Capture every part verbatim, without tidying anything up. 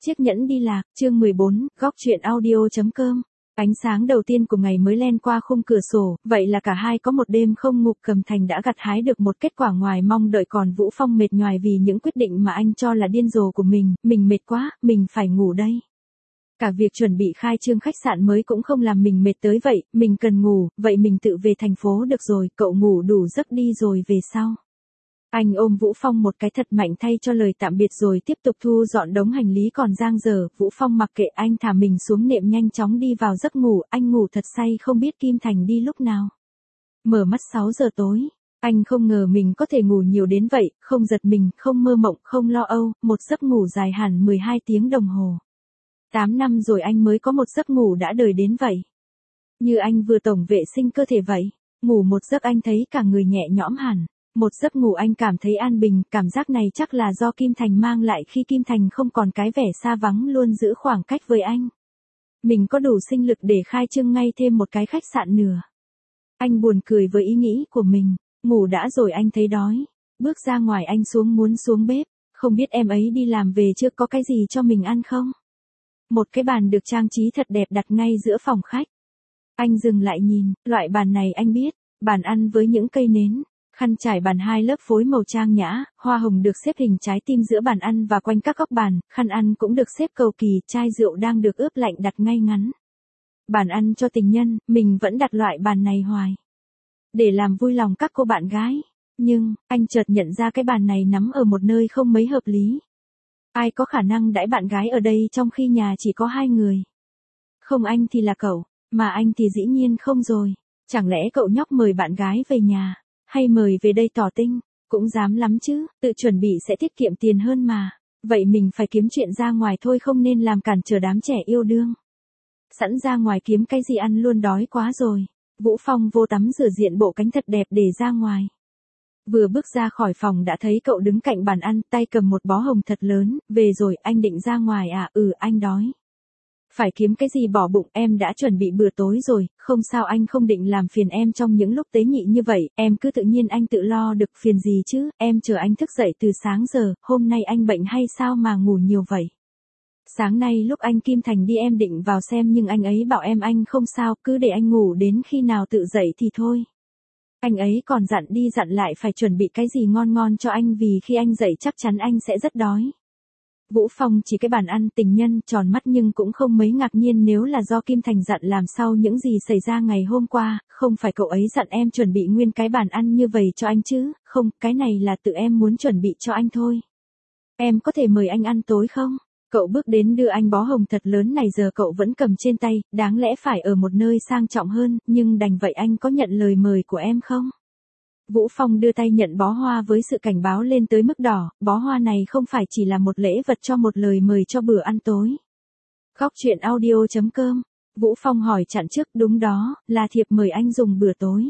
Chiếc nhẫn đi lạc, chương mười bốn, góc truyện audio.com. Ánh sáng đầu tiên của ngày mới len qua khung cửa sổ, vậy là cả hai có một đêm không ngủ. Cầm Thành đã gặt hái được một kết quả ngoài mong đợi, còn Vũ Phong mệt nhoài vì những quyết định mà anh cho là điên rồ của mình. Mình mệt quá, mình phải ngủ đây. Cả việc chuẩn bị khai trương khách sạn mới cũng không làm mình mệt tới vậy, mình cần ngủ, vậy mình tự về thành phố được rồi, cậu ngủ đủ giấc đi rồi về sau. Anh ôm Vũ Phong một cái thật mạnh thay cho lời tạm biệt rồi tiếp tục thu dọn đống hành lý còn dang dở. Vũ Phong mặc kệ anh, thả mình xuống nệm nhanh chóng đi vào giấc ngủ. Anh ngủ thật say không biết Kim Thành đi lúc nào. Mở mắt sáu giờ tối. Anh không ngờ mình có thể ngủ nhiều đến vậy, không giật mình, không mơ mộng, không lo âu, một giấc ngủ dài hẳn mười hai tiếng đồng hồ. tám năm rồi anh mới có một giấc ngủ đã đời đến vậy. Như anh vừa tổng vệ sinh cơ thể vậy. Ngủ một giấc anh thấy cả người nhẹ nhõm hẳn. Một giấc ngủ anh cảm thấy an bình, cảm giác này chắc là do Kim Thành mang lại khi Kim Thành không còn cái vẻ xa vắng luôn giữ khoảng cách với anh. Mình có đủ sinh lực để khai trương ngay thêm một cái khách sạn nữa. Anh buồn cười với ý nghĩ của mình, ngủ đã rồi anh thấy đói. Bước ra ngoài anh xuống muốn xuống bếp, không biết em ấy đi làm về chưa, có cái gì cho mình ăn không? Một cái bàn được trang trí thật đẹp đặt ngay giữa phòng khách. Anh dừng lại nhìn, loại bàn này anh biết, bàn ăn với những cây nến. Khăn trải bàn hai lớp phối màu trang nhã, hoa hồng được xếp hình trái tim giữa bàn ăn và quanh các góc bàn, khăn ăn cũng được xếp cầu kỳ, chai rượu đang được ướp lạnh đặt ngay ngắn. Bàn ăn cho tình nhân, mình vẫn đặt loại bàn này hoài. Để làm vui lòng các cô bạn gái. Nhưng, anh chợt nhận ra cái bàn này nắm ở một nơi không mấy hợp lý. Ai có khả năng đãi bạn gái ở đây trong khi nhà chỉ có hai người? Không anh thì là cậu, mà anh thì dĩ nhiên không rồi. Chẳng lẽ cậu nhóc mời bạn gái về nhà? Hay mời về đây tỏ tình, cũng dám lắm chứ, tự chuẩn bị sẽ tiết kiệm tiền hơn mà. Vậy mình phải kiếm chuyện ra ngoài thôi, không nên làm cản trở đám trẻ yêu đương. Sẵn ra ngoài kiếm cái gì ăn luôn, đói quá rồi. Vũ Phong vô tắm rửa diện bộ cánh thật đẹp để ra ngoài. Vừa bước ra khỏi phòng đã thấy cậu đứng cạnh bàn ăn, tay cầm một bó hồng thật lớn. Về rồi, anh định ra ngoài à? Ừ, anh đói. Phải kiếm cái gì bỏ bụng, em đã chuẩn bị bữa tối rồi. Không sao, anh không định làm phiền em trong những lúc tế nhị như vậy, em cứ tự nhiên anh tự lo được, phiền gì chứ, em chờ anh thức dậy từ sáng giờ. Hôm nay anh bệnh hay sao mà ngủ nhiều vậy? Sáng nay lúc anh Kim Thành đi em định vào xem nhưng anh ấy bảo em anh không sao, cứ để anh ngủ đến khi nào tự dậy thì thôi. Anh ấy còn dặn đi dặn lại phải chuẩn bị cái gì ngon ngon cho anh vì khi anh dậy chắc chắn anh sẽ rất đói. Vũ Phong chỉ cái bàn ăn tình nhân, tròn mắt nhưng cũng không mấy ngạc nhiên nếu là do Kim Thành dặn làm sau những gì xảy ra ngày hôm qua. Không phải cậu ấy dặn em chuẩn bị nguyên cái bàn ăn như vậy cho anh chứ? Không, cái này là tự em muốn chuẩn bị cho anh thôi. Em có thể mời anh ăn tối không? Cậu bước đến đưa anh bó hồng thật lớn này, giờ cậu vẫn cầm trên tay, đáng lẽ phải ở một nơi sang trọng hơn, nhưng đành vậy. Anh có nhận lời mời của em không? Vũ Phong đưa tay nhận bó hoa với sự cảnh báo lên tới mức đỏ. Bó hoa này không phải chỉ là một lễ vật cho một lời mời cho bữa ăn tối. Góc truyện audio.com. Vũ Phong hỏi chặn trước, đúng đó, là thiệp mời anh dùng bữa tối.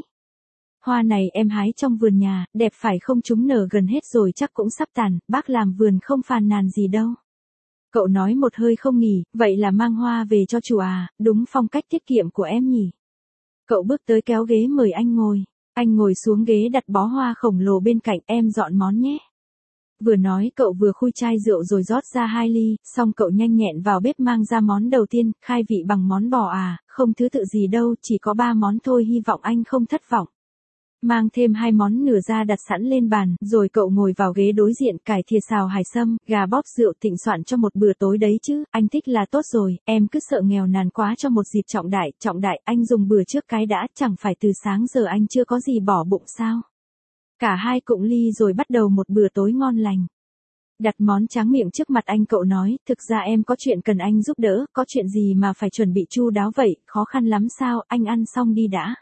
Hoa này em hái trong vườn nhà, đẹp phải không? Chúng nở gần hết rồi chắc cũng sắp tàn, bác làm vườn không phàn nàn gì đâu. Cậu nói một hơi không nghỉ, vậy là mang hoa về cho chủ à? Đúng phong cách tiết kiệm của em nhỉ. Cậu bước tới kéo ghế mời anh ngồi. Anh ngồi xuống ghế đặt bó hoa khổng lồ bên cạnh, em dọn món nhé. Vừa nói cậu vừa khui chai rượu rồi rót ra hai ly, xong cậu nhanh nhẹn vào bếp mang ra món đầu tiên, khai vị bằng món bò à, không thứ tự gì đâu, chỉ có ba món thôi, hy vọng anh không thất vọng. Mang thêm hai món nửa ra đặt sẵn lên bàn, rồi cậu ngồi vào ghế đối diện, cải thìa xào hải sâm, gà bóp rượu, thịnh soạn cho một bữa tối đấy chứ, anh thích là tốt rồi, em cứ sợ nghèo nàn quá cho một dịp trọng đại, trọng đại, anh dùng bữa trước cái đã, chẳng phải từ sáng giờ anh chưa có gì bỏ bụng sao? Cả hai cụng ly rồi bắt đầu một bữa tối ngon lành. Đặt món tráng miệng trước mặt anh, cậu nói, thực ra em có chuyện cần anh giúp đỡ, có chuyện gì mà phải chuẩn bị chu đáo vậy, khó khăn lắm sao, anh ăn xong đi đã.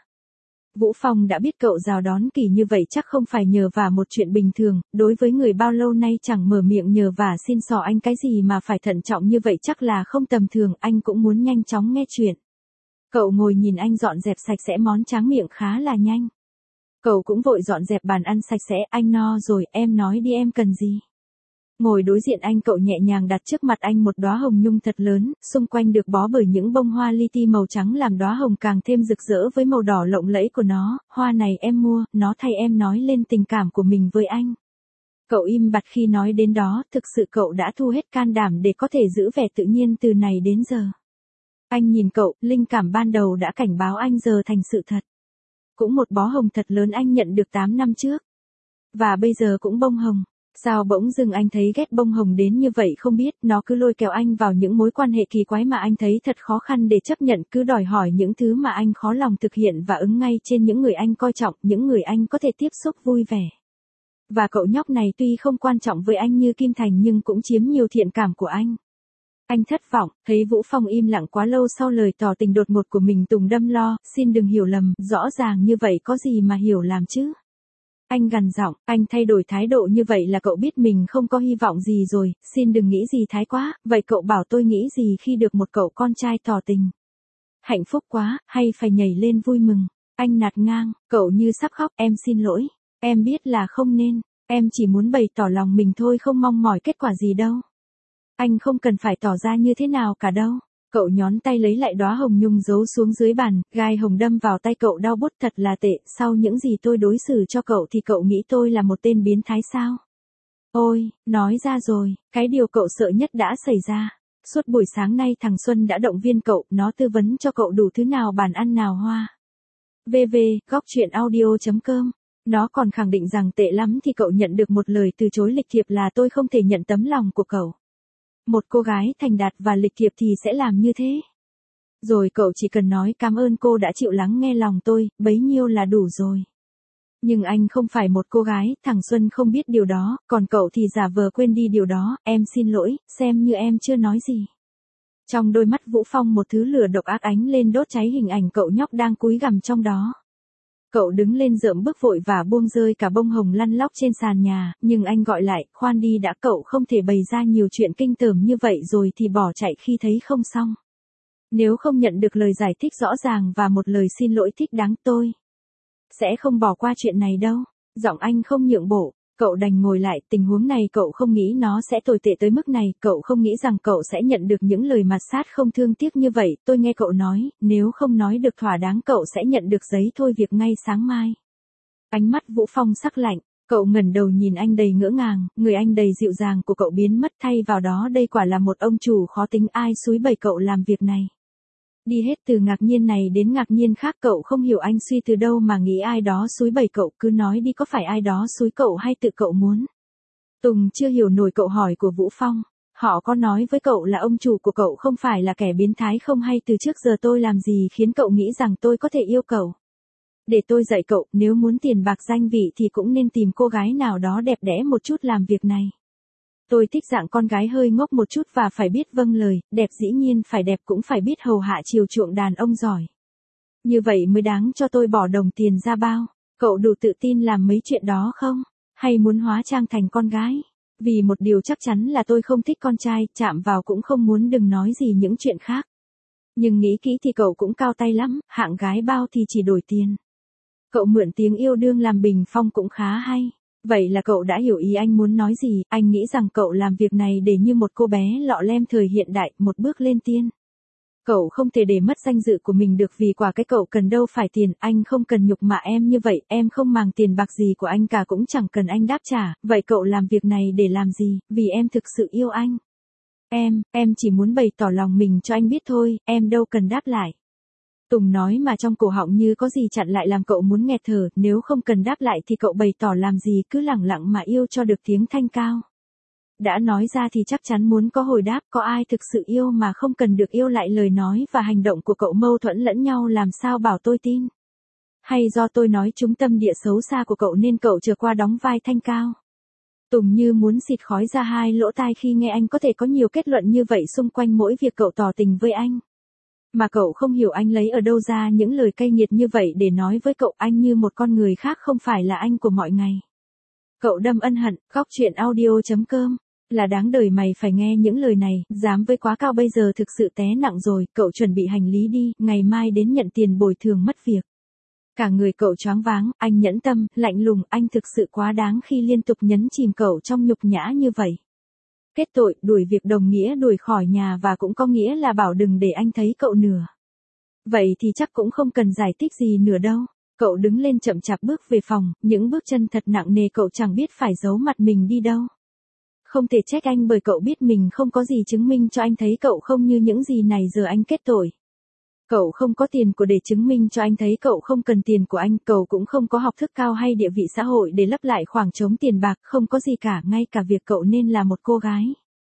Vũ Phong đã biết cậu chào đón kỳ như vậy chắc không phải nhờ vả một chuyện bình thường, đối với người bao lâu nay chẳng mở miệng nhờ vả xin xỏ anh cái gì mà phải thận trọng như vậy chắc là không tầm thường, anh cũng muốn nhanh chóng nghe chuyện. Cậu ngồi nhìn anh dọn dẹp sạch sẽ món tráng miệng khá là nhanh. Cậu cũng vội dọn dẹp bàn ăn sạch sẽ, anh no rồi, em nói đi em cần gì. Ngồi đối diện anh, cậu nhẹ nhàng đặt trước mặt anh một đóa hồng nhung thật lớn, xung quanh được bó bởi những bông hoa li ti màu trắng làm đóa hồng càng thêm rực rỡ với màu đỏ lộng lẫy của nó. Hoa này em mua, nó thay em nói lên tình cảm của mình với anh. Cậu im bặt khi nói đến đó, thực sự cậu đã thu hết can đảm để có thể giữ vẻ tự nhiên từ này đến giờ. Anh nhìn cậu, linh cảm ban đầu đã cảnh báo anh giờ thành sự thật. Cũng một bó hồng thật lớn anh nhận được tám năm trước. Và bây giờ cũng bông hồng. Sao bỗng dưng anh thấy ghét bông hồng đến như vậy không biết, nó cứ lôi kéo anh vào những mối quan hệ kỳ quái mà anh thấy thật khó khăn để chấp nhận, cứ đòi hỏi những thứ mà anh khó lòng thực hiện và ứng ngay trên những người anh coi trọng, những người anh có thể tiếp xúc vui vẻ. Và cậu nhóc này tuy không quan trọng với anh như Kim Thành nhưng cũng chiếm nhiều thiện cảm của anh. Anh thất vọng, thấy Vũ Phong im lặng quá lâu sau lời tỏ tình đột ngột của mình. Tùng đâm lo, xin đừng hiểu lầm, rõ ràng như vậy có gì mà hiểu làm chứ. Anh gằn giọng, anh thay đổi thái độ như vậy là cậu biết mình không có hy vọng gì rồi, xin đừng nghĩ gì thái quá, vậy cậu bảo tôi nghĩ gì khi được một cậu con trai tỏ tình. Hạnh phúc quá, hay phải nhảy lên vui mừng. Anh nạt ngang, cậu như sắp khóc, em xin lỗi, em biết là không nên, em chỉ muốn bày tỏ lòng mình thôi, không mong mỏi kết quả gì đâu. Anh không cần phải tỏ ra như thế nào cả đâu. Cậu nhón tay lấy lại đóa hồng nhung giấu xuống dưới bàn, gai hồng đâm vào tay cậu đau buốt, thật là tệ, sau những gì tôi đối xử cho cậu thì cậu nghĩ tôi là một tên biến thái sao? Ôi, nói ra rồi, cái điều cậu sợ nhất đã xảy ra. Suốt buổi sáng nay thằng Xuân đã động viên cậu, nó tư vấn cho cậu đủ thứ nào bàn ăn nào hoa. vê vê, góc truyện audio chấm com. Nó còn khẳng định rằng tệ lắm thì cậu nhận được một lời từ chối lịch thiệp là tôi không thể nhận tấm lòng của cậu. Một cô gái thành đạt và lịch thiệp thì sẽ làm như thế. Rồi cậu chỉ cần nói cảm ơn cô đã chịu lắng nghe lòng tôi, bấy nhiêu là đủ rồi. Nhưng anh không phải một cô gái, thằng Xuân không biết điều đó, còn cậu thì giả vờ quên đi điều đó, em xin lỗi, xem như em chưa nói gì. Trong đôi mắt Vũ Phong một thứ lửa độc ác ánh lên đốt cháy hình ảnh cậu nhóc đang cúi gằm trong đó. Cậu đứng lên rợm bước vội và buông rơi cả bông hồng lăn lóc trên sàn nhà, nhưng anh gọi lại, khoan đi đã, cậu không thể bày ra nhiều chuyện kinh tởm như vậy rồi thì bỏ chạy khi thấy không xong. Nếu không nhận được lời giải thích rõ ràng và một lời xin lỗi thích đáng tôi sẽ không bỏ qua chuyện này đâu. Giọng anh không nhượng bộ, cậu đành ngồi lại, tình huống này cậu không nghĩ nó sẽ tồi tệ tới mức này, cậu không nghĩ rằng cậu sẽ nhận được những lời mạt sát không thương tiếc như vậy, tôi nghe cậu nói, nếu không nói được thỏa đáng cậu sẽ nhận được giấy thôi việc ngay sáng mai. Ánh mắt Vũ Phong sắc lạnh, cậu ngẩng đầu nhìn anh đầy ngỡ ngàng, người anh đầy dịu dàng của cậu biến mất thay vào đó đây quả là một ông chủ khó tính ai xúi bẩy cậu làm việc này. Đi hết từ ngạc nhiên này đến ngạc nhiên khác, cậu không hiểu anh suy từ đâu mà nghĩ ai đó xúi bẩy cậu, cứ nói đi, có phải ai đó xúi cậu hay tự cậu muốn? Tùng chưa hiểu nổi cậu hỏi của Vũ Phong, họ có nói với cậu là ông chủ của cậu không phải là kẻ biến thái không, hay từ trước giờ tôi làm gì khiến cậu nghĩ rằng tôi có thể yêu cậu? Để tôi dạy cậu, nếu muốn tiền bạc danh vị thì cũng nên tìm cô gái nào đó đẹp đẽ một chút làm việc này. Tôi thích dạng con gái hơi ngốc một chút và phải biết vâng lời, đẹp dĩ nhiên phải đẹp, cũng phải biết hầu hạ chiều chuộng đàn ông giỏi. Như vậy mới đáng cho tôi bỏ đồng tiền ra bao. Cậu đủ tự tin làm mấy chuyện đó không? Hay muốn hóa trang thành con gái? Vì một điều chắc chắn là tôi không thích con trai, chạm vào cũng không muốn, đừng nói gì những chuyện khác. Nhưng nghĩ kỹ thì cậu cũng cao tay lắm, hạng gái bao thì chỉ đổi tiền. Cậu mượn tiếng yêu đương làm bình phong cũng khá hay. Vậy là cậu đã hiểu ý anh muốn nói gì, anh nghĩ rằng cậu làm việc này để như một cô bé lọ lem thời hiện đại, một bước lên tiên. Cậu không thể để mất danh dự của mình được vì quả cái cậu cần đâu phải tiền, anh không cần nhục mạ em như vậy, em không màng tiền bạc gì của anh cả, cũng chẳng cần anh đáp trả, vậy cậu làm việc này để làm gì, vì em thực sự yêu anh. Em, em chỉ muốn bày tỏ lòng mình cho anh biết thôi, em đâu cần đáp lại. Tùng nói mà trong cổ họng như có gì chặn lại làm cậu muốn nghẹt thở, nếu không cần đáp lại thì cậu bày tỏ làm gì, cứ lẳng lặng mà yêu cho được tiếng thanh cao. Đã nói ra thì chắc chắn muốn có hồi đáp, có ai thực sự yêu mà không cần được yêu lại lời nói và hành động của cậu mâu thuẫn lẫn nhau, làm sao bảo tôi tin? Hay do tôi nói trúng tâm địa xấu xa của cậu nên cậu trở qua đóng vai thanh cao? Tùng như muốn xịt khói ra hai lỗ tai khi nghe anh có thể có nhiều kết luận như vậy xung quanh mỗi việc cậu tỏ tình với anh. Mà cậu không hiểu anh lấy ở đâu ra những lời cay nghiệt như vậy để nói với cậu, anh như một con người khác không phải là anh của mọi ngày. Cậu đâm ân hận, góc truyện audio chấm com. Là đáng đời mày phải nghe những lời này, dám với quá cao bây giờ thực sự té nặng rồi, cậu chuẩn bị hành lý đi, ngày mai đến nhận tiền bồi thường mất việc. Cả người cậu choáng váng, anh nhẫn tâm, lạnh lùng, anh thực sự quá đáng khi liên tục nhấn chìm cậu trong nhục nhã như vậy. Kết tội, đuổi việc đồng nghĩa đuổi khỏi nhà và cũng có nghĩa là bảo đừng để anh thấy cậu nữa. Vậy thì chắc cũng không cần giải thích gì nữa đâu. Cậu đứng lên chậm chạp bước về phòng, những bước chân thật nặng nề cậu chẳng biết phải giấu mặt mình đi đâu. Không thể trách anh bởi cậu biết mình không có gì chứng minh cho anh thấy cậu không như những gì này giờ anh kết tội. Cậu không có tiền của để chứng minh cho anh thấy cậu không cần tiền của anh, cậu cũng không có học thức cao hay địa vị xã hội để lấp lại khoảng trống tiền bạc, không có gì cả, ngay cả việc cậu nên là một cô gái.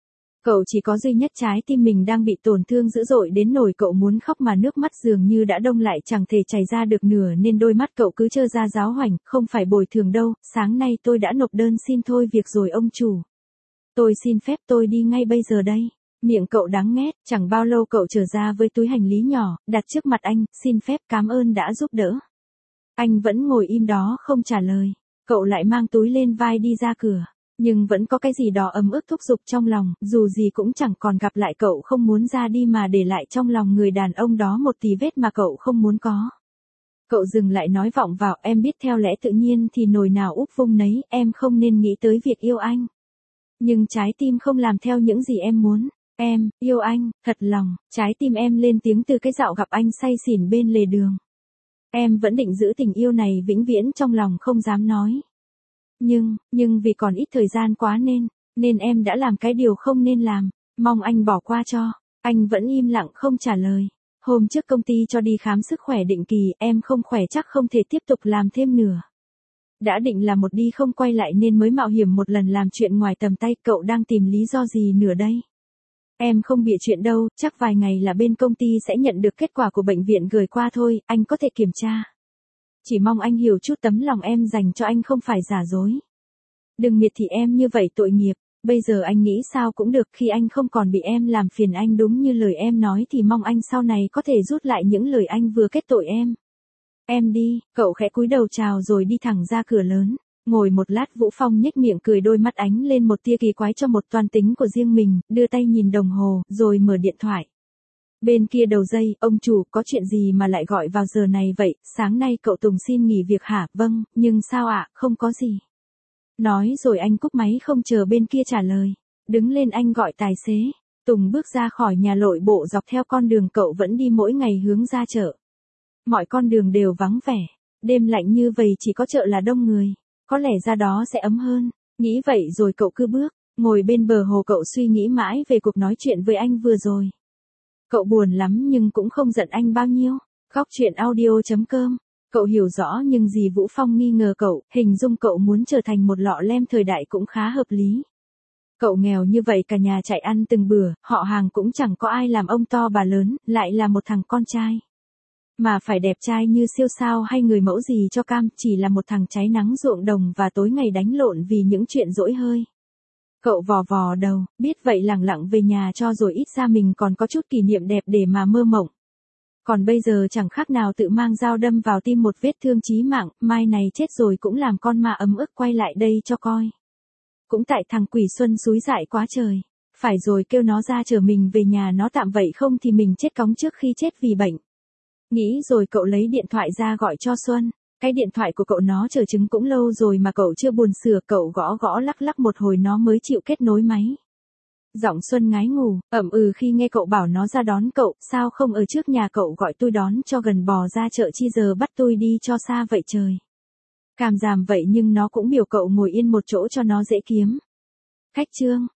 Cậu chỉ có duy nhất trái tim mình đang bị tổn thương dữ dội đến nỗi cậu muốn khóc mà nước mắt dường như đã đông lại chẳng thể chảy ra được nửa nên đôi mắt cậu cứ trơ ra giáo hoành, không phải bồi thường đâu, sáng nay tôi đã nộp đơn xin thôi việc rồi ông chủ. Tôi xin phép tôi đi ngay bây giờ đây. Miệng cậu đắng nghét, chẳng bao lâu cậu trở ra với túi hành lý nhỏ, đặt trước mặt anh, xin phép cảm ơn đã giúp đỡ. Anh vẫn ngồi im đó không trả lời, cậu lại mang túi lên vai đi ra cửa, nhưng vẫn có cái gì đó ấm ức thúc giục trong lòng, dù gì cũng chẳng còn gặp lại cậu không muốn ra đi mà để lại trong lòng người đàn ông đó một tí vết mà cậu không muốn có. Cậu dừng lại nói vọng vào, em biết theo lẽ tự nhiên thì nồi nào úp vung nấy, em không nên nghĩ tới việc yêu anh. Nhưng trái tim không làm theo những gì em muốn. Em, yêu anh, thật lòng, trái tim em lên tiếng từ cái dạo gặp anh say xỉn bên lề đường. Em vẫn định giữ tình yêu này vĩnh viễn trong lòng không dám nói. Nhưng, nhưng vì còn ít thời gian quá nên, nên em đã làm cái điều không nên làm, mong anh bỏ qua cho. Anh vẫn im lặng không trả lời. Hôm trước công ty cho đi khám sức khỏe định kỳ, em không khỏe chắc không thể tiếp tục làm thêm nữa. Đã định là một đi không quay lại nên mới mạo hiểm một lần làm chuyện ngoài tầm tay, cậu đang tìm lý do gì nữa đây? Em không bịa chuyện đâu, chắc vài ngày là bên công ty sẽ nhận được kết quả của bệnh viện gửi qua thôi, anh có thể kiểm tra. Chỉ mong anh hiểu chút tấm lòng em dành cho anh không phải giả dối. Đừng miệt thị em như vậy tội nghiệp, bây giờ anh nghĩ sao cũng được khi anh không còn bị em làm phiền anh đúng như lời em nói thì mong anh sau này có thể rút lại những lời anh vừa kết tội em. Em đi, cậu khẽ cúi đầu chào rồi đi thẳng ra cửa lớn. Ngồi một lát Vũ Phong nhếch miệng cười đôi mắt ánh lên một tia kỳ quái cho một toan tính của riêng mình, đưa tay nhìn đồng hồ, rồi mở điện thoại. Bên kia đầu dây, ông chủ, có chuyện gì mà lại gọi vào giờ này vậy, sáng nay cậu Tùng xin nghỉ việc hả? Vâng, nhưng sao ạ, không có gì. Nói rồi anh cúp máy không chờ bên kia trả lời. Đứng lên anh gọi tài xế. Tùng bước ra khỏi nhà lội bộ dọc theo con đường cậu vẫn đi mỗi ngày hướng ra chợ. Mọi con đường đều vắng vẻ, đêm lạnh như vậy chỉ có chợ là đông người. Có lẽ ra đó sẽ ấm hơn. Nghĩ vậy rồi cậu cứ bước, ngồi bên bờ hồ cậu suy nghĩ mãi về cuộc nói chuyện với anh vừa rồi. Cậu buồn lắm nhưng cũng không giận anh bao nhiêu. Góc chuyện audio chấm com. Cậu hiểu rõ nhưng gì Vũ Phong nghi ngờ cậu, hình dung cậu muốn trở thành một lọ lem thời đại cũng khá hợp lý. Cậu nghèo như vậy cả nhà chạy ăn từng bữa, họ hàng cũng chẳng có ai làm ông to bà lớn, lại là một thằng con trai. Mà phải đẹp trai như siêu sao hay người mẫu gì cho cam, chỉ là một thằng cháy nắng ruộng đồng và tối ngày đánh lộn vì những chuyện dỗi hơi. Cậu vò vò đầu, biết vậy lẳng lặng về nhà cho rồi ít ra mình còn có chút kỷ niệm đẹp để mà mơ mộng. Còn bây giờ chẳng khác nào tự mang dao đâm vào tim một vết thương chí mạng, mai này chết rồi cũng làm con ma ấm ức quay lại đây cho coi. Cũng tại thằng quỷ Xuân xúi dại quá trời. Phải rồi kêu nó ra chở mình về nhà nó tạm vậy không thì mình chết cóng trước khi chết vì bệnh. Nghĩ rồi cậu lấy điện thoại ra gọi cho Xuân. Cái điện thoại của cậu nó chờ chứng cũng lâu rồi mà cậu chưa buồn sửa, cậu gõ gõ lắc lắc một hồi nó mới chịu kết nối máy. Giọng Xuân ngái ngủ, ậm ừ khi nghe cậu bảo nó ra đón cậu, sao không ở trước nhà cậu gọi tôi đón cho gần bò ra chợ chi giờ bắt tôi đi cho xa vậy trời. Càm giảm vậy nhưng nó cũng biểu cậu ngồi yên một chỗ cho nó dễ kiếm. Khách trương,